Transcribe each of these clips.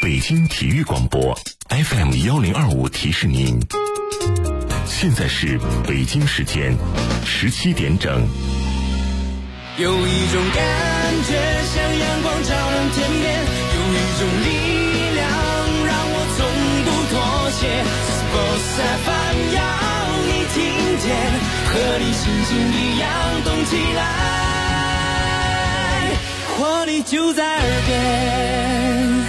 北京体育广播 FM1025提示您，现在是北京时间17点整。 有一种感觉像阳光照亮天边，有一种力量让我从不妥协。Sports FM 要你听见，和你心情一样动起来，活力就在耳边。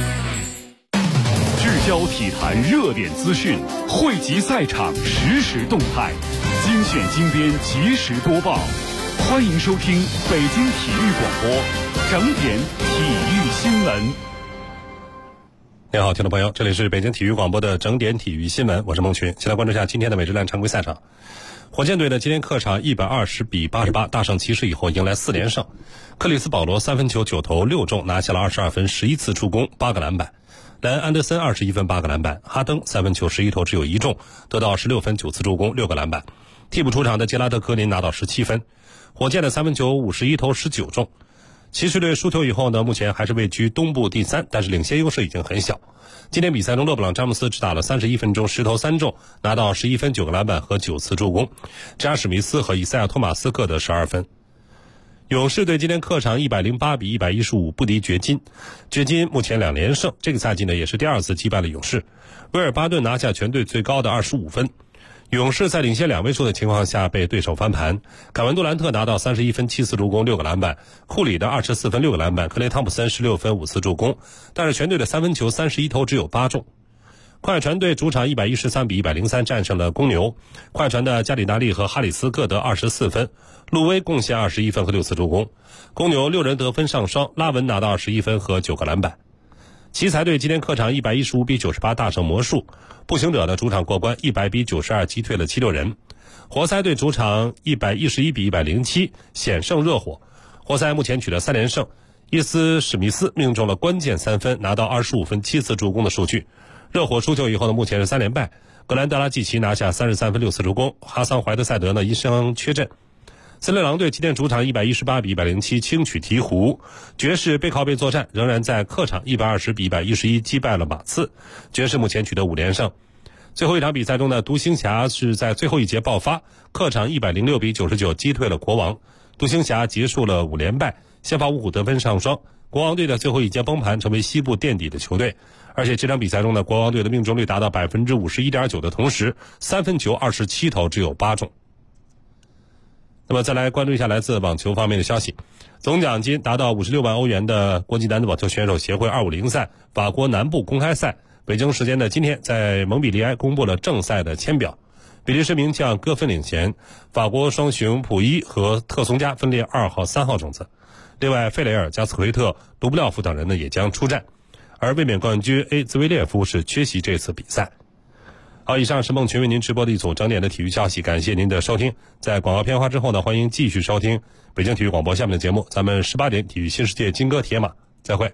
聚焦体坛热点资讯，汇集赛场实时动态，精选精编及时播报。欢迎收听北京体育广播整点体育新闻。 你好，听众朋友，这里是北京体育广播的整点体育新闻，我是孟群。先来关注一下今天的美职篮常规赛场。火箭队的今天客场120比88大胜骑士以后，迎来4连胜。克里斯保罗3分球9投6中，拿下了22分11次助攻8个篮板。莱恩安德森21分8个篮板，哈登3分球11投只有1中，得到16分9次助攻6个篮板。替补出场的杰拉德科林拿到17分。火箭的3分球51投19中。骑士队输球以后呢，目前还是位居东部第3，但是领先优势已经很小。今天比赛中，勒布朗詹姆斯只打了31分钟10投3中，拿到11分9个篮板和9次助攻。詹尔史密斯和以赛亚托马斯各得12分。勇士队今天客场108比115不敌掘金，掘金目前2连胜，这个赛季呢也是第2次击败了勇士。威尔巴顿拿下全队最高的25分。勇士在领先2位数的情况下被对手翻盘，凯文杜兰特拿到31分7次助攻6个篮板，库里的24分6个篮板，克雷汤普森16分5次助攻，但是全队的3分球31投只有8中。快船队主场113比103战胜了公牛，快船的加里纳利和哈里斯各得24分，路威贡献21分和6次助攻，公牛6人得分上双，拉文拿到21分和9个篮板。奇才队今天客场115比98大胜魔术，步行者的主场过关100比92击退了76人。活塞队主场111比107险胜热火，活塞目前取得3连胜，伊斯史密斯命中了关键3分，拿到25分7次助攻的数据。热火输球以后呢，目前是3连败，格兰德拉季奇拿下33分6次助攻，哈桑怀特塞德呢因伤缺阵。森林狼队今天主场118比107轻取鹈鹕，爵士背靠背作战，仍然在客场120比111击败了马刺，爵士目前取得5连胜。最后一场比赛中呢，独行侠是在最后一节爆发，客场106比99击退了国王，独行侠结束了5连败，先发五虎得分上双，国王队的最后一节崩盘，成为西部垫底的球队。而且这场比赛中呢，国王队的命中率达到 51.9% 的同时，3分球27投只有8中。那么再来关注一下来自网球方面的消息，总奖金达到56万欧元的国际男子网球选手协会250赛法国南部公开赛，北京时间的今天在蒙彼利埃公布了正赛的签表。比利时名将戈芬领衔，法国双雄普伊和特松加分列2号3号种子，另外费雷尔、加斯奎特、卢布廖夫等人呢也将出战，而卫冕冠军兹维列夫是缺席这次比赛。好，以上是孟群为您直播的一组整点的体育消息，感谢您的收听。在广告片花之后呢，欢迎继续收听北京体育广播下面的节目，咱们18点体育新世界金戈铁马再会。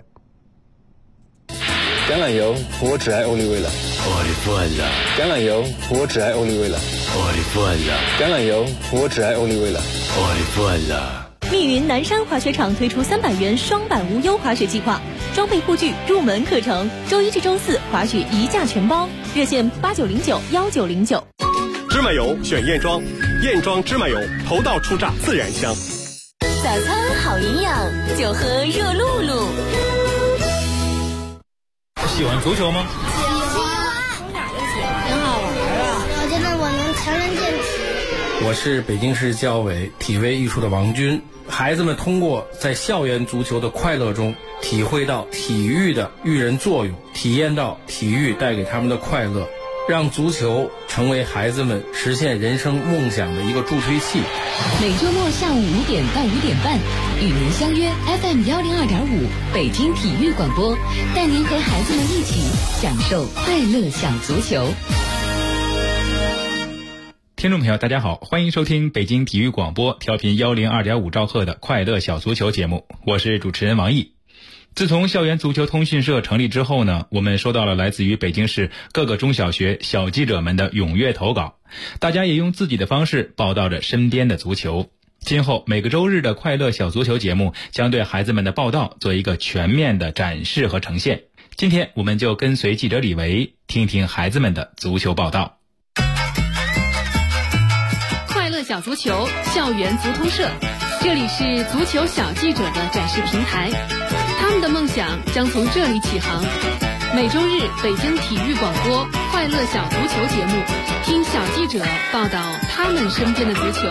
橄榄油，我只爱欧丽薇了。橄榄油，我只爱欧丽薇了。橄榄油，我只爱欧丽薇了。 密云南山滑雪场推出300元双板无忧滑雪计划，装备护具、入门课程，周一至周四滑雪一价全包，热线89091909。 芝麻油选燕庄，燕庄芝麻油头道出榨自然香。 早餐好营养，就喝热露露。 喜欢足球吗？ 喜欢，很好玩啊！我觉得我能强身健体。 我是北京市教委体卫艺术的王军。孩子们通过在校园足球的快乐中，体会到体育的育人作用，体验到体育带给他们的快乐，让足球成为孩子们实现人生梦想的一个助推器。 每周末下午5点到5点半，与您相约 FM102.5北京体育广播，带您和孩子们一起享受快乐小足球。 听众朋友大家好，欢迎收听北京体育广播调频102.5兆赫的快乐小足球节目，我是主持人王毅。自从校园足球通讯社成立之后呢，我们收到了来自于北京市各个中小学小记者们的踊跃投稿，大家也用自己的方式报道着身边的足球。今后每个周日的快乐小足球节目将对孩子们的报道做一个全面的展示和呈现。 今天我们就跟随记者李维，听听孩子们的足球报道。 快乐小足球校园足通社，这里是足球小记者的展示平台，他们的梦想将从这里起航。每周日北京体育广播快乐小足球节目，听小记者报道他们身边的足球。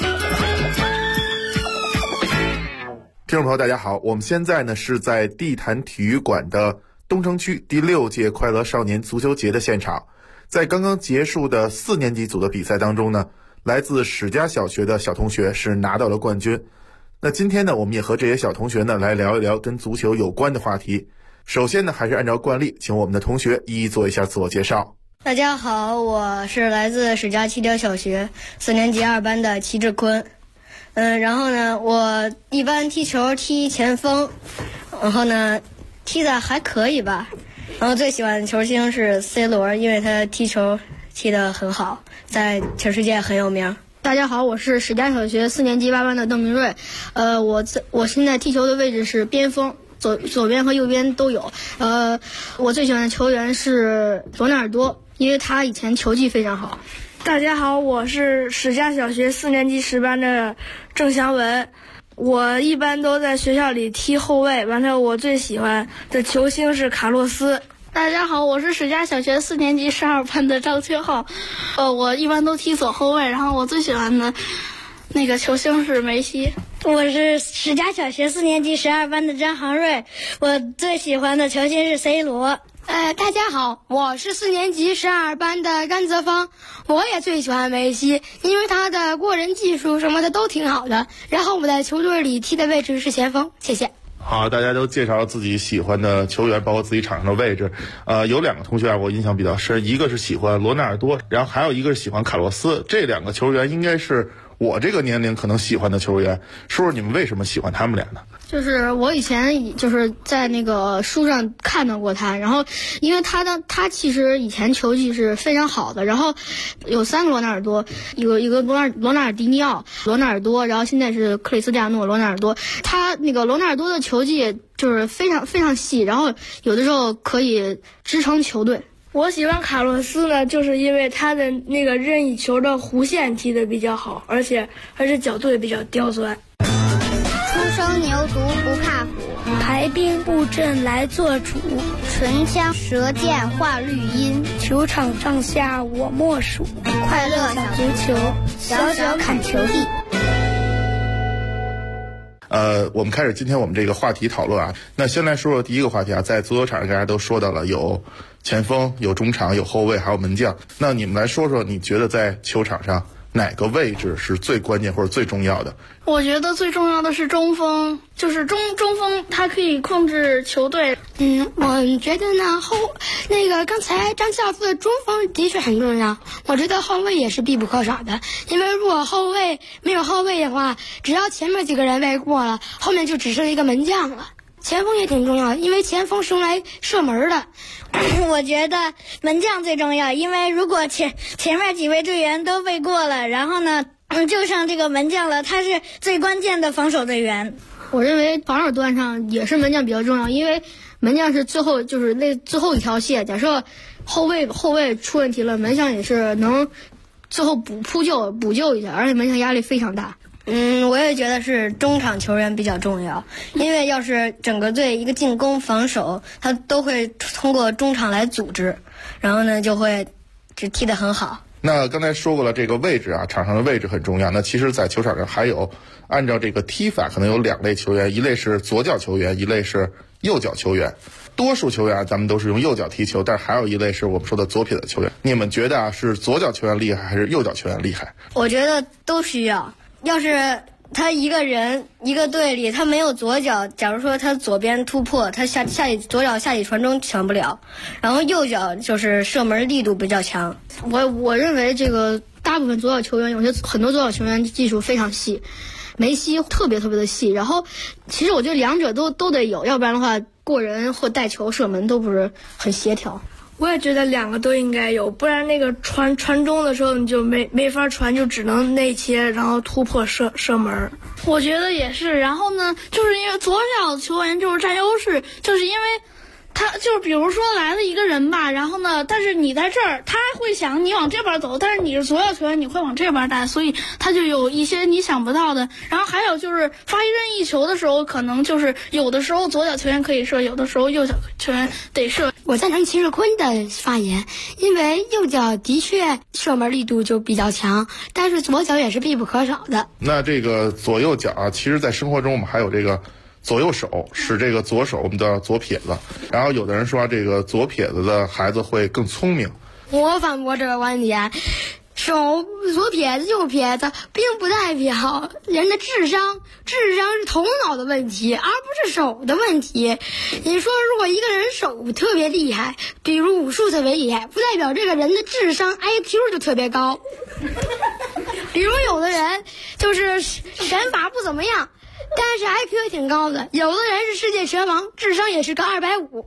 听众朋友大家好，我们现在呢是在地坛体育馆的东城区第6届快乐少年足球节的现场。在刚刚结束的4年级组的比赛当中呢，来自史家小学的小同学是拿到了冠军。那今天呢，我们也和这些小同学呢来聊一聊跟足球有关的话题。首先呢，还是按照惯例，请我们的同学一一做一下自我介绍。 大家好，我是来自史家七条小学4年级2班的齐志坤。然后呢，我一般踢球踢前锋，然后呢踢得还可以吧。然后最喜欢的球星是 C 罗，因为他踢球踢得很好，在全世界很有名。 大家好，我是史家小学4年级8班的邓明瑞。我现在踢球的位置是边锋，左边和右边都有。我最喜欢的球员是罗纳尔多，因为他以前球技非常好。 大家好，我是史家小学4年级10班的郑祥文。我一般都在学校里踢后卫，完了我最喜欢的球星是卡洛斯。 大家好，我是史家小学4年级12班的张清浩。我一般都踢左后卫，然后我最喜欢的那个球星是梅西。 我是史家小学4年级12班的张航瑞，我最喜欢的球星是 C 罗。 大家好，我是4年级12班的甘泽芳，我也最喜欢梅西，因为他的过人技术什么的都挺好的。然后我在球队里踢的位置是前锋，谢谢。 好，大家都介绍了自己喜欢的球员，包括自己场上的位置。有2个同学我印象比较深，一个是喜欢罗纳尔多，然后还有一个是喜欢卡洛斯。这2个球员应该是我这个年龄可能喜欢的球员，说说你们为什么喜欢他们俩呢？ 就是我以前就是在那个书上看到过他，然后因为他其实以前球技是非常好的，然后有3个罗纳尔多，一个罗纳尔迪尼奥、罗纳尔多，然后现在是克里斯蒂亚诺罗纳尔多。他那个罗纳尔多的球技就是非常非常细，然后有的时候可以支撑球队。 我喜欢卡洛斯呢，就是因为他的那个任意球的弧线踢得比较好，而且角度也比较刁钻。 初生牛犊不怕虎， 排兵布阵来做主， 唇枪舌剑画绿荫， 球场上下我莫属。 快乐小足球，小小砍球地。 我们开始今天我们这个话题讨论啊。那先来说说第一个话题啊，在足球场上大家都说到了有前锋、有中场、有后卫，还有门将。那你们来说说，你觉得在球场上哪个位置是最关键或者最重要的？ 我觉得最重要的是中锋，就是中锋，他可以控制球队。 我觉得呢刚才张教授的中锋的确很重要，我觉得后卫也是必不可少的，因为如果没有后卫的话，只要前面几个人围过了，后面就只剩一个门将了。前锋也挺重要，因为前锋是用来射门的。 我觉得门将最重要，因为如果前面几位队员都背过了，然后呢就剩这个门将了，他是最关键的防守队员。 我认为防守端上也是门将比较重要，因为门将是最后一条线，假设后卫出问题了，门将也是能最后补救一下，而且门将压力非常大。 我也觉得是中场球员比较重要，因为要是整个队一个进攻防守，他都会通过中场来组织，然后呢就踢得很好。 那刚才说过了，这个位置啊，场上的位置很重要。那其实在球场上还有按照这个踢法可能有2类球员，一类是左脚球员，一类是右脚球员。多数球员咱们都是用右脚踢球，但是还有一类是我们说的左撇子球员。你们觉得啊，是左脚球员厉害还是右脚球员厉害？ 我觉得都需要。要是他一个人一个队里他没有左脚，假如说他左边突破，他左脚下底传中抢不了，然后右脚就是射门力度比较强。 我认为这个大部分左脚球员，很多左脚球员技术非常细，梅西特别的细，然后其实我觉得2者都得有，要不然的话过人或带球射门都不是很协调。 我也觉得2个都应该有，不然那个传中的时候你就没法传，就只能内切，然后突破射门。 我觉得也是。然后呢，就是因为左脚球员就是占优势，就是因为他就是比如说来了一个人吧，然后呢，但是你在这儿，他会想你往这边走，但是你是左脚球员，你会往这边带，所以他就有一些你想不到的。然后还有就是发一任意球的时候，可能就是有的时候左脚球员可以射，有的时候右脚球员得射。 我赞成齐志坤的发言，因为右脚的确射门力度就比较强，但是左脚也是必不可少的。 那这个左右脚啊，其实在生活中我们还有这个左右手，使这个左手我们叫左撇子。然后有的人说这个左撇子的孩子会更聪明。 我反驳这个观点，左撇子右撇子并不代表人的智商是头脑的问题，而不是手的问题。你说如果一个人手特别厉害，比如武术特别厉害，不代表这个人的智商 IQ 就特别高。比如有的人就是拳法不怎么样，但是 IQ 也挺高的，有的人是世界拳王，智商也是个250。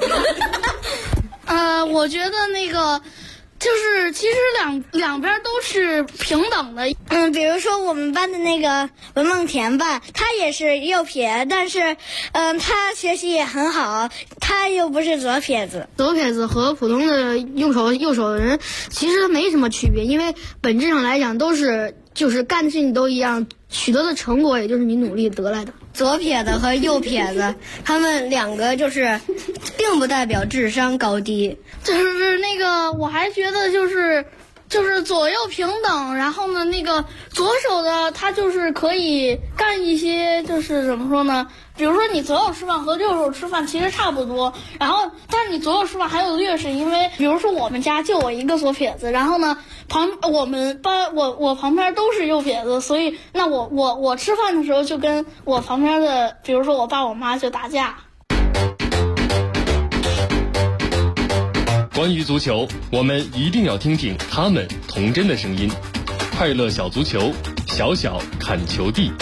我觉得那个就是其实两边都是平等的。 比如说我们班的那个文梦田吧，他也是右撇，但是他学习也很好，他又不是左撇子。 左撇子和普通的右手的人其实没什么区别，因为本质上来讲都是就是干的事情都一样，取得的成果也就是你努力得来的。 左撇子和右撇子，他们两个就是并不代表智商高低。 就是那个我还觉得就是左右平等，然后呢那个左手的他就是可以干一些就是怎么说呢，比如说你左手吃饭和右手吃饭其实差不多，然后但是你左手吃饭还有劣势，因为比如说我们家就我一个左撇子，然后呢我旁边都是右撇子，所以那我吃饭的时候就跟我旁边的比如说我爸我妈就打架。 关于足球，我们一定要听听他们童真的声音。快乐小足球，小小看球帝。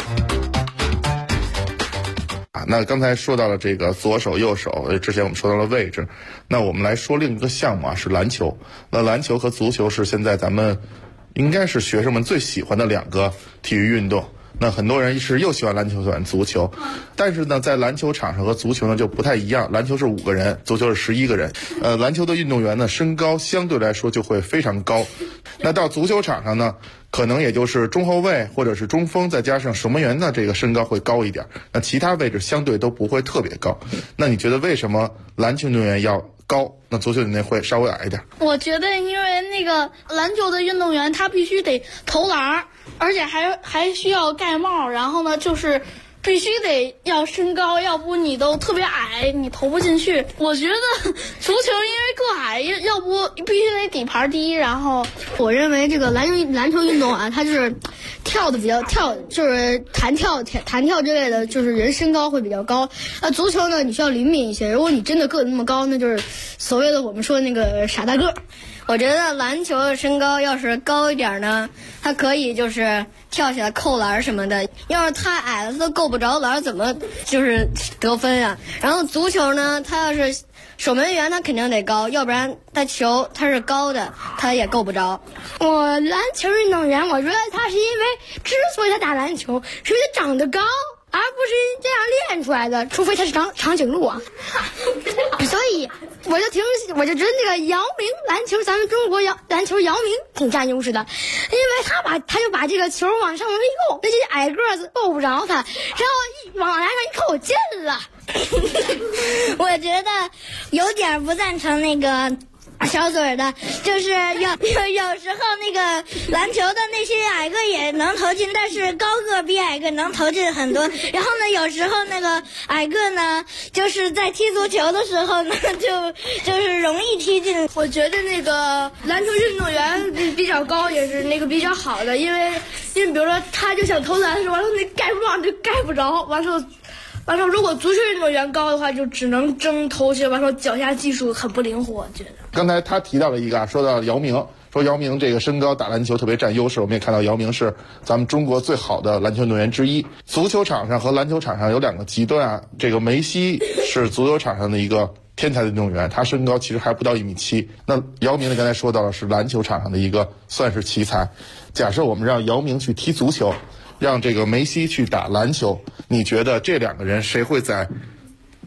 那刚才说到了这个左手右手，之前我们说到了位置，那我们来说另一个项目啊，是篮球。那篮球和足球是现在咱们应该是学生们最喜欢的两个体育运动。那很多人是又喜欢篮球又喜欢足球，但是呢在篮球场上和足球呢就不太一样，篮球是5个人，足球是11个人。篮球的运动员呢身高相对来说就会非常高，那到足球场上呢可能也就是中后卫或者是中锋再加上守门员的这个身高会高一点，那其他位置相对都不会特别高。那你觉得为什么篮球运动员要高，那足球运动员会稍微矮一点？ 我觉得因为那个篮球的运动员他必须得投篮，而且还需要盖帽，然后呢就是必须得要身高，要不你都特别矮，你投不进去。我觉得足球因为个矮，要不必须得底盘低。然后我认为这个篮球运动啊，它就是跳的比较就是弹跳之类的，就是人身高会比较高。足球呢，你需要灵敏一些。如果你真的个子那么高，那就是所谓的我们说的那个傻大个。 我觉得篮球的身高要是高一点呢，他可以就是跳起来扣篮什么的。要是太矮了，他都够不着篮，怎么就是得分啊？然后足球呢，他要是守门员，他肯定得高，要不然他球他是高的，他也够不着。 我篮球运动员，我觉得他是因为之所以他打篮球，是因为他长得高，而不是这样练出来的，除非他是长颈鹿啊。所以我就觉得那个姚明篮球，咱们中国篮球姚明挺占优势的，因为他就把这个球往上面一扣，那些矮个子够不着他，然后往篮上一扣进了。 我觉得有点不赞成那个小嘴的，就是有时候那个篮球的那些矮个也能投进，但是高个比矮个能投进很多。然后呢，有时候那个矮个呢，就是在踢足球的时候呢，就是容易踢进。 我觉得那个篮球运动员比较高也是那个比较好的，因为比如说他就想投篮的时候，完了那盖不上就盖不着，完了如果足球运动员高的话，就只能争头球，完了脚下技术很不灵活。我觉得刚才他提到了一个说到姚明，说姚明这个身高打篮球特别占优势，我们也看到姚明是咱们中国最好的篮球运动员之一。足球场上和篮球场上有2个极端啊，这个梅西是足球场上的一个天才的运动员，他身高其实还不到1.7米。那姚明呢，刚才说到了是篮球场上的一个算是奇才。假设我们让姚明去踢足球，让这个梅西去打篮球，你觉得这2个人谁会在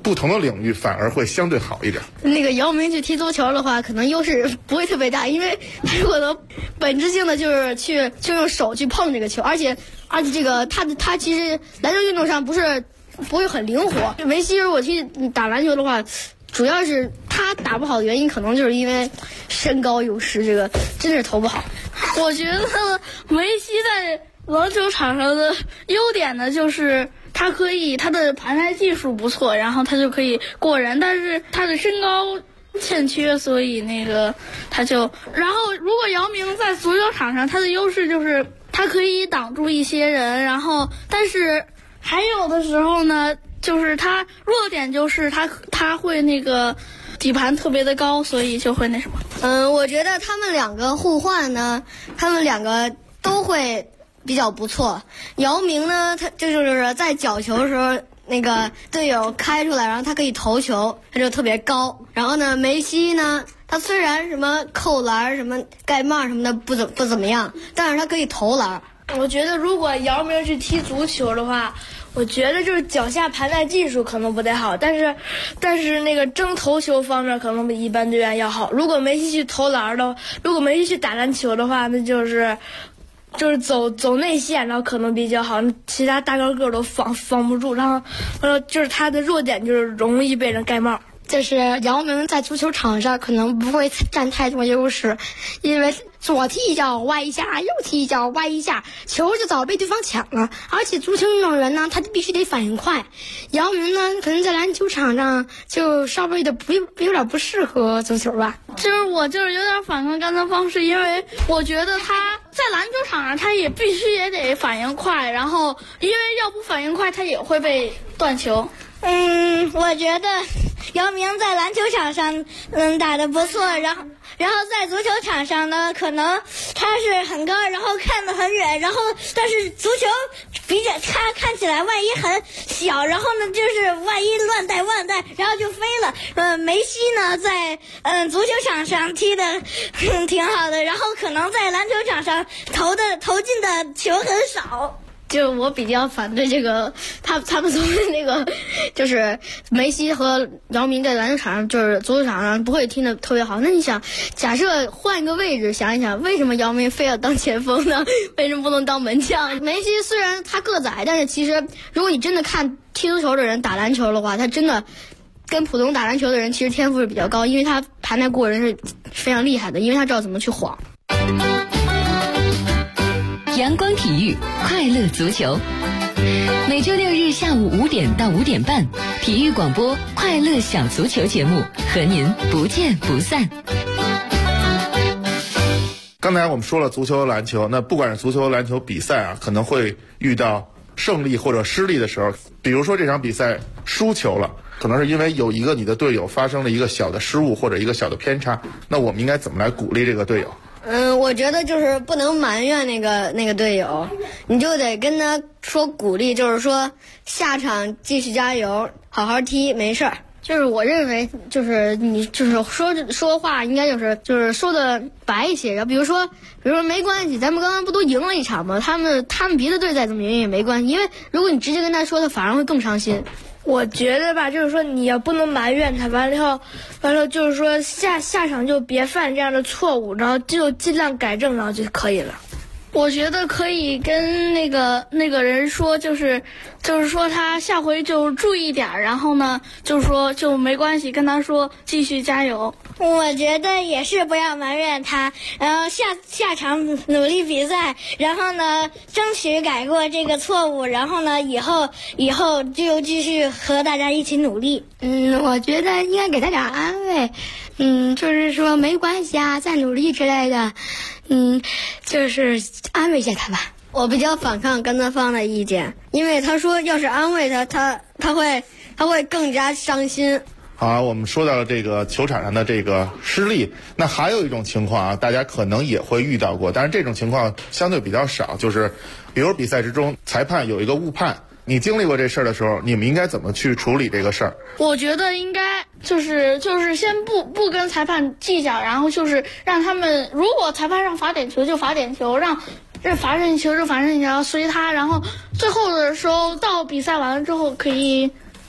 不同的领域反而会相对好一点。 那个姚明去踢足球的话，可能优势不会特别大，因为他有可能本质性的就是就用手去碰这个球，而且这个他其实篮球运动上不会很灵活。梅西如果去打篮球的话，主要是他打不好的原因，可能就是因为身高优势，这个真是投不好。 我觉得梅西在篮球场上的优点呢，就是他的盘带技术不错，然后他就可以过人，但是他的身高欠缺，所以然后如果姚明在足球场上，他的优势就是他可以挡住一些人，然后但是还有的时候呢，就是他弱点就是他会底盘特别的高，所以就会那什么。 我觉得他们两个互换呢，他们两个都会比较不错。姚明呢，他就是在角球的时候，那个队友开出来，然后他可以投球，他就特别高。然后呢，梅西呢，他虽然什么扣篮、什么盖帽什么的不怎么样，但是他可以投篮。 我觉得如果姚明去踢足球的话，我觉得就是脚下盘带技术可能不太好，但是那个争头球方面可能比一般队员要好。如果梅西去投篮的，如果梅西去打篮球的话，那就是走内线，然后可能比较好，其他大高个都防不住，然后就是他的弱点就是容易被人盖帽。 就是姚明在足球场上可能不会占太多优势，因为左踢一脚歪一下，右踢一脚歪一下，球就早被对方抢了。而且足球运动员呢，他必须得反应快。姚明呢，可能在篮球场上就稍微的有点不适合足球吧。 我有点反抗甘泽方式，因为我觉得他在篮球场上他也必须也得反应快，然后因为要不反应快，他也会被断球。 我觉得姚明在篮球场上打得不错，然后在足球场上呢，可能他是很高，然后看得很远，然后但是足球比较他看起来万一很小，然后呢就是万一乱带，然后就飞了。梅西呢在足球场上踢的挺好的，然后可能在篮球场上投进的球很少。 就我比较反对这个，他们说那个，就是梅西和姚明在篮球场上，就是足球场上不会踢得特别好。那你想，假设换一个位置，想一想，为什么姚明非要当前锋呢？为什么不能当门将？梅西虽然他个子矮，但是其实如果你真的看踢足球的人打篮球的话，他真的跟普通打篮球的人其实天赋是比较高，因为他盘带过人是非常厉害的，因为他知道怎么去晃。 阳光体育快乐足球，每周六日下午5点到5点半，体育广播快乐小足球节目和您不见不散。 刚才我们说了足球、篮球，那不管是足球、篮球比赛啊，可能会遇到胜利或者失利的时候。比如说这场比赛输球了，可能是因为有一个你的队友发生了一个小的失误或者一个小的偏差，那我们应该怎么来鼓励这个队友？ 我觉得就是不能埋怨那个队友，你就得跟他说鼓励，就是说下场继续加油，好好踢，没事儿。就是我认为，就是你就是说话应该就是说的白一些，然后比如说没关系，咱们刚刚不都赢了一场吗？他们别的队再怎么赢也没关系，因为如果你直接跟他说，他反而会更伤心。 我觉得吧，就是说你要不能埋怨他，完了就是说下场就别犯这样的错误，然后就尽量改正，然后就可以了。 我觉得可以跟那个人说，就是说他下回就注意点，然后呢，就是说就没关系，跟他说继续加油。 我觉得也是不要埋怨他，然后下场努力比赛，然后呢争取改过这个错误，然后呢以后就继续和大家一起努力。 我觉得应该给他点安慰，就是说没关系啊，再努力之类的，就是安慰一下他吧。 我比较反抗甘泽方的意见，因为他说要是安慰他会更加伤心。 好，我们说到了这个球场上的这个失利，那还有一种情况啊，大家可能也会遇到过，但是这种情况相对比较少，就是比如比赛之中裁判有一个误判，你经历过这事儿的时候，你们应该怎么去处理这个事儿？ 我觉得应该就是先不跟裁判计较，然后就是让他们，如果裁判让罚点球就罚点球，让罚任意球就罚任意球，随他，然后最后的时候到比赛完了之后可以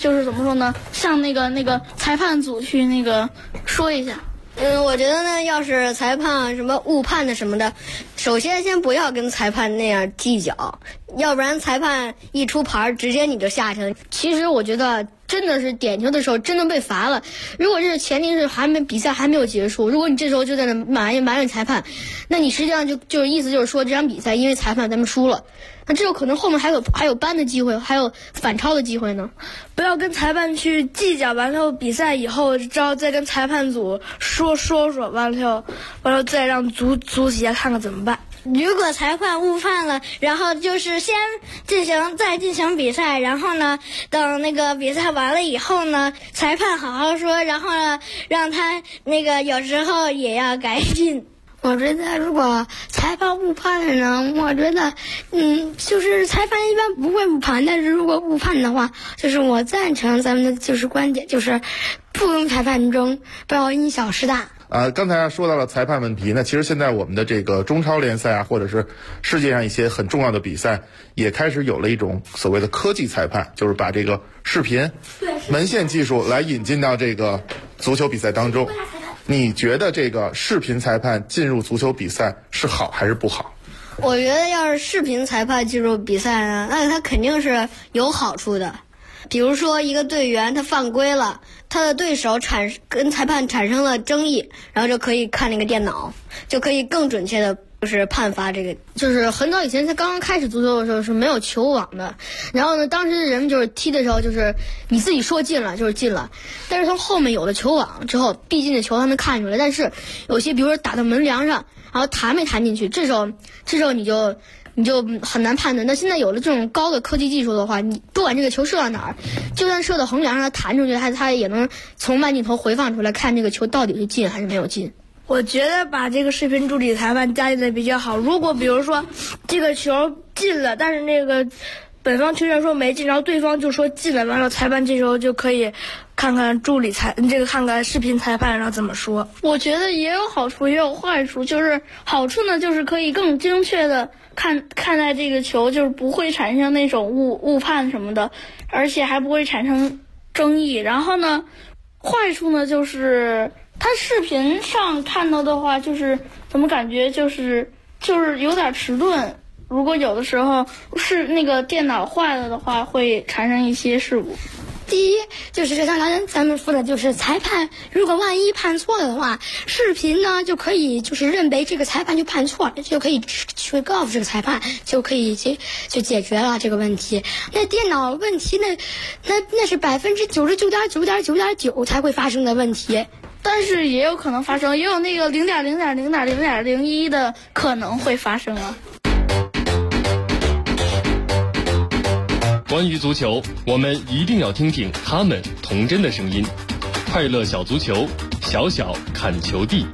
就是怎么说呢，向那个裁判组去那个说一下。 我觉得呢，要是裁判什么误判的什么的，首先不要跟裁判那样计较，要不然裁判一出牌，直接你就下去了。 其实我觉得真的是点球的时候真的被罚了，如果是前提是比赛还没有结束，如果你这时候就在那埋怨裁判，那你实际上就是意思就是说这场比赛因为裁判咱们输了，那这有可能后面还有扳的机会，还有反超的机会呢。 不要跟裁判去计较，完了比赛以后之后再跟裁判组说，完了再让足协看看怎么办。 如果裁判误判了，然后就是再进行比赛，然后呢，等那个比赛完了以后呢，裁判好好说，然后呢，让他那个有时候也要改进。 我觉得如果裁判误判了呢，我觉得就是裁判一般不会误判，但是如果误判的话，就是我赞成咱们的就是观点，就是不跟裁判争，不要因小失大。 刚才说到了裁判问题，那其实现在我们的这个中超联赛啊，或者是世界上一些很重要的比赛，也开始有了一种所谓的科技裁判，就是把这个视频门线技术来引进到这个足球比赛当中。你觉得这个视频裁判进入足球比赛是好还是不好？ 我觉得要是视频裁判进入比赛呢，那他肯定是有好处的。比如说一个队员他犯规了，他的对手跟裁判产生了争议，然后就可以看那个电脑，就可以更准确的就是判罚这个。 就是很早以前他刚刚开始足球的时候是没有球网的，然后呢当时人们就是踢的时候就是你自己说进了就是进了，但是从后面有了球网之后，必进的球他能看出来，但是有些比如说打到门梁上，然后弹没弹进去，这时候你就很难判断。那现在有了这种高的科技技术的话，你不管这个球射到哪儿，就算射到横梁上弹出去，它也能从慢镜头回放出来，看这个球到底是进还是没有进。 我觉得把这个视频助理裁判加进来比较好。如果比如说这个球进了，但是那个本方球员说没进，然后对方就说进了，完了裁判这时候就可以看看看看视频裁判然后怎么说。 我觉得也有好处也有坏处，就是好处呢就是可以更精确的看待这个球，就是不会产生那种误判什么的，而且还不会产生争议。然后呢，坏处呢就是他视频上看到的话，就是怎么感觉就是有点迟钝。如果有的时候是那个电脑坏了的话，会产生一些事故。 第一就是就像咱们说的，就是裁判如果万一判错了的话，视频呢就可以就是认为这个裁判就判错了，就可以去告诉这个裁判，就可以就解决了这个问题。那电脑问题那是99.9.9.9.9才会发生的问题。 但是也有可能发生，也有那个0.0.0.0.01的可能会发生啊。 关于足球，我们一定要听听他们童真的声音。快乐小足球，小小看球地。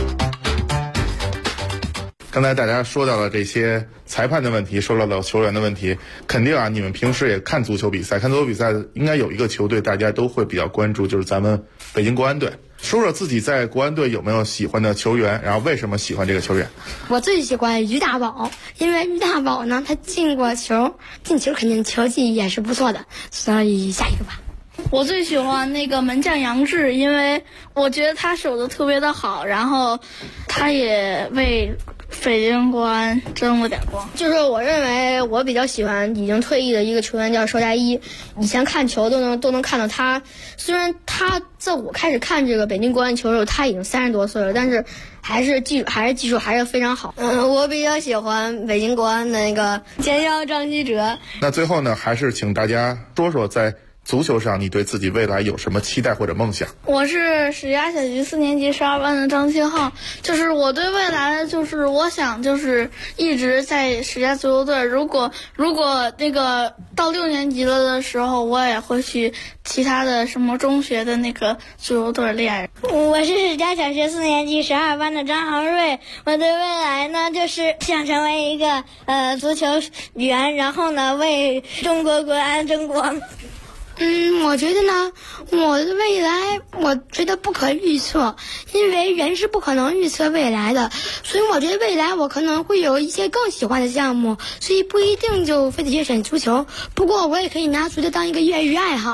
刚才大家说到了这些裁判的问题，说到了球员的问题，肯定啊，你们平时也看足球比赛，看足球比赛应该有一个球队大家都会比较关注，就是咱们北京国安队。说说自己在国安队有没有喜欢的球员，然后为什么喜欢这个球员？ 我最喜欢于大宝，因为于大宝呢，他进球肯定球技也是不错的，所以下一个吧。 我最喜欢那个门将杨志，因为我觉得他守得特别的好，然后他也为北京国安争了点光。 就是我认为我比较喜欢已经退役的一个球员叫邵佳一，以前看球都能看到他，虽然他在我开始看这个北京国安球的时候他已经30多岁了，但是还是技术还是非常好。 我比较喜欢北京国安的那个前腰张稀哲。 那最后呢，还是请大家说说在足球上你对自己未来有什么期待或者梦想？ 我是史家小学4年级12班的张清浩，就是我对未来就是我想就是一直在史家足球队，如果那个到6年级了的时候，我也会去其他的什么中学的那个足球队练。 我是史家小学4年级12班的张航瑞，我对未来呢就是想成为一个足球员，然后呢为中国国安争光。 我觉得呢，我的未来我觉得不可预测，因为人是不可能预测未来的，所以我觉得未来我可能会有一些更喜欢的项目，所以不一定就非得去选足球，不过我也可以拿足球当一个业余爱好。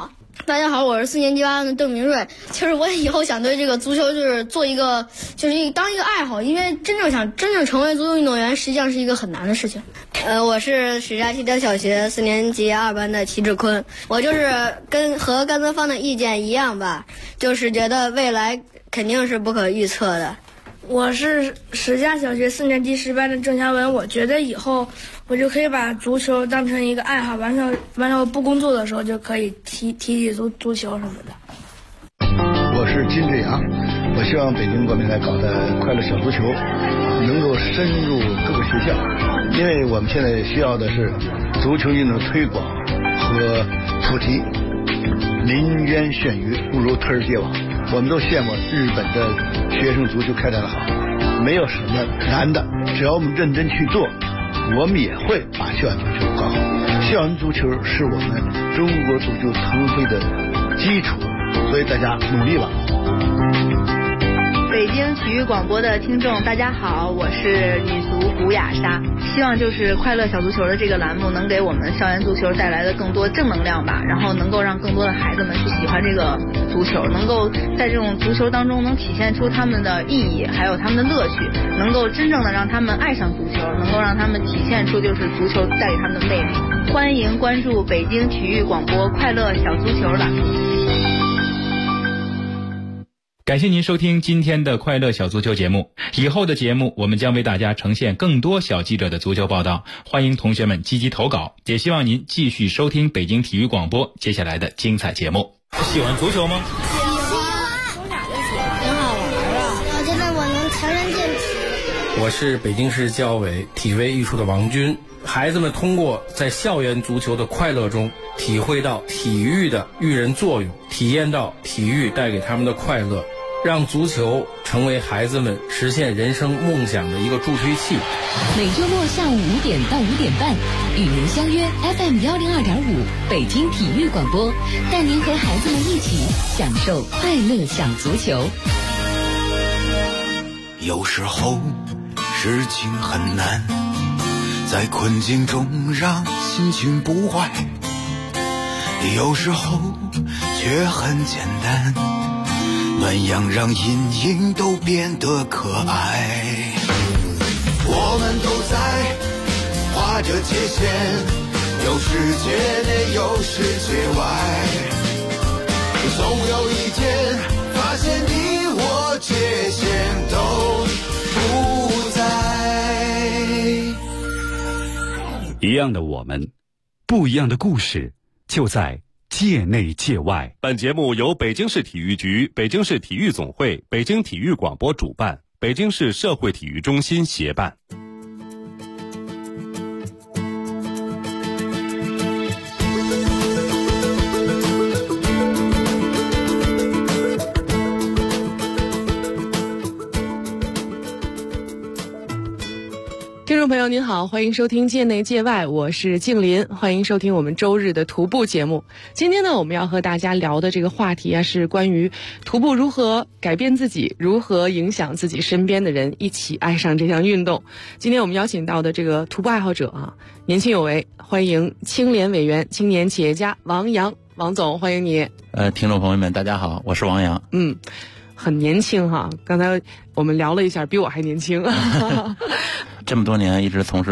大家好，我是4年级8班的邓明瑞。其实我以后想对这个足球就是做一个，当一个爱好，因为真正成为足球运动员，实际上是一个很难的事情。我是史家七条小学4年级2班的齐志坤。我就是和甘泽芳的意见一样吧，就是觉得未来肯定是不可预测的。 我是史家小学4年级10班的郑祥文。我觉得以后我就可以把足球当成一个爱好，完了不工作的时候就可以踢足球什么的。 我是金志阳，我希望北京国民来搞的快乐小足球能够深入各个学校，因为我们现在需要的是足球运动推广和普及。临渊羡鱼，不如推而皆网。我们都羡慕日本的学生足球开展的好，没有什么难的，只要我们认真去做，我们也会把校园足球搞好。校园足球是我们中国足球腾飞的基础，所以大家努力吧。 北京体育广播的听众大家好，我是女足古雅莎。希望就是快乐小足球的这个栏目能给我们校园足球带来的更多正能量吧，然后能够让更多的孩子们去喜欢这个足球，能够在这种足球当中能体现出他们的意义还有他们的乐趣，能够真正的让他们爱上足球，能够让他们体现出就是足球带给他们的魅力。欢迎关注北京体育广播快乐小足球栏目。 感谢您收听今天的快乐小足球节目，以后的节目我们将为大家呈现更多小记者的足球报道，欢迎同学们积极投稿，也希望您继续收听北京体育广播接下来的精彩节目。 喜欢足球吗？ 喜欢，挺好玩啊！我觉得我能强身健体。 我是北京市教委体卫艺术的王军。孩子们通过在校园足球的快乐中体会到体育的育人作用，体验到体育带给他们的快乐，让足球成为孩子们实现人生梦想的一个助推器。 每周末下午5点到5点半，与您相约 FM 102.5北京体育广播，带您和孩子们一起享受快乐小足球。 有时候事情很难，在困境中让心情不坏，有时候却很简单，暖阳让阴影都变得可爱。我们都在画着界限，有世界内有世界外，总有一天发现你我界限都不在。 一样的我们，不一样的故事，就在界内界外。 本节目由北京市体育局、北京市体育总会、北京体育广播主办，北京市社会体育中心协办。 听众朋友您好，欢迎收听界内界外，我是静林，欢迎收听我们周日的徒步节目。今天呢，我们要和大家聊的这个话题啊，是关于徒步如何改变自己，如何影响自己身边的人，一起爱上这项运动。今天我们邀请到的这个徒步爱好者啊，年轻有为，欢迎青联委员、青年企业家王阳，王总，欢迎你。 听众朋友们，大家好，我是王阳。 很年轻哈，刚才我们聊了一下，比我还年轻。 这么多年一直从事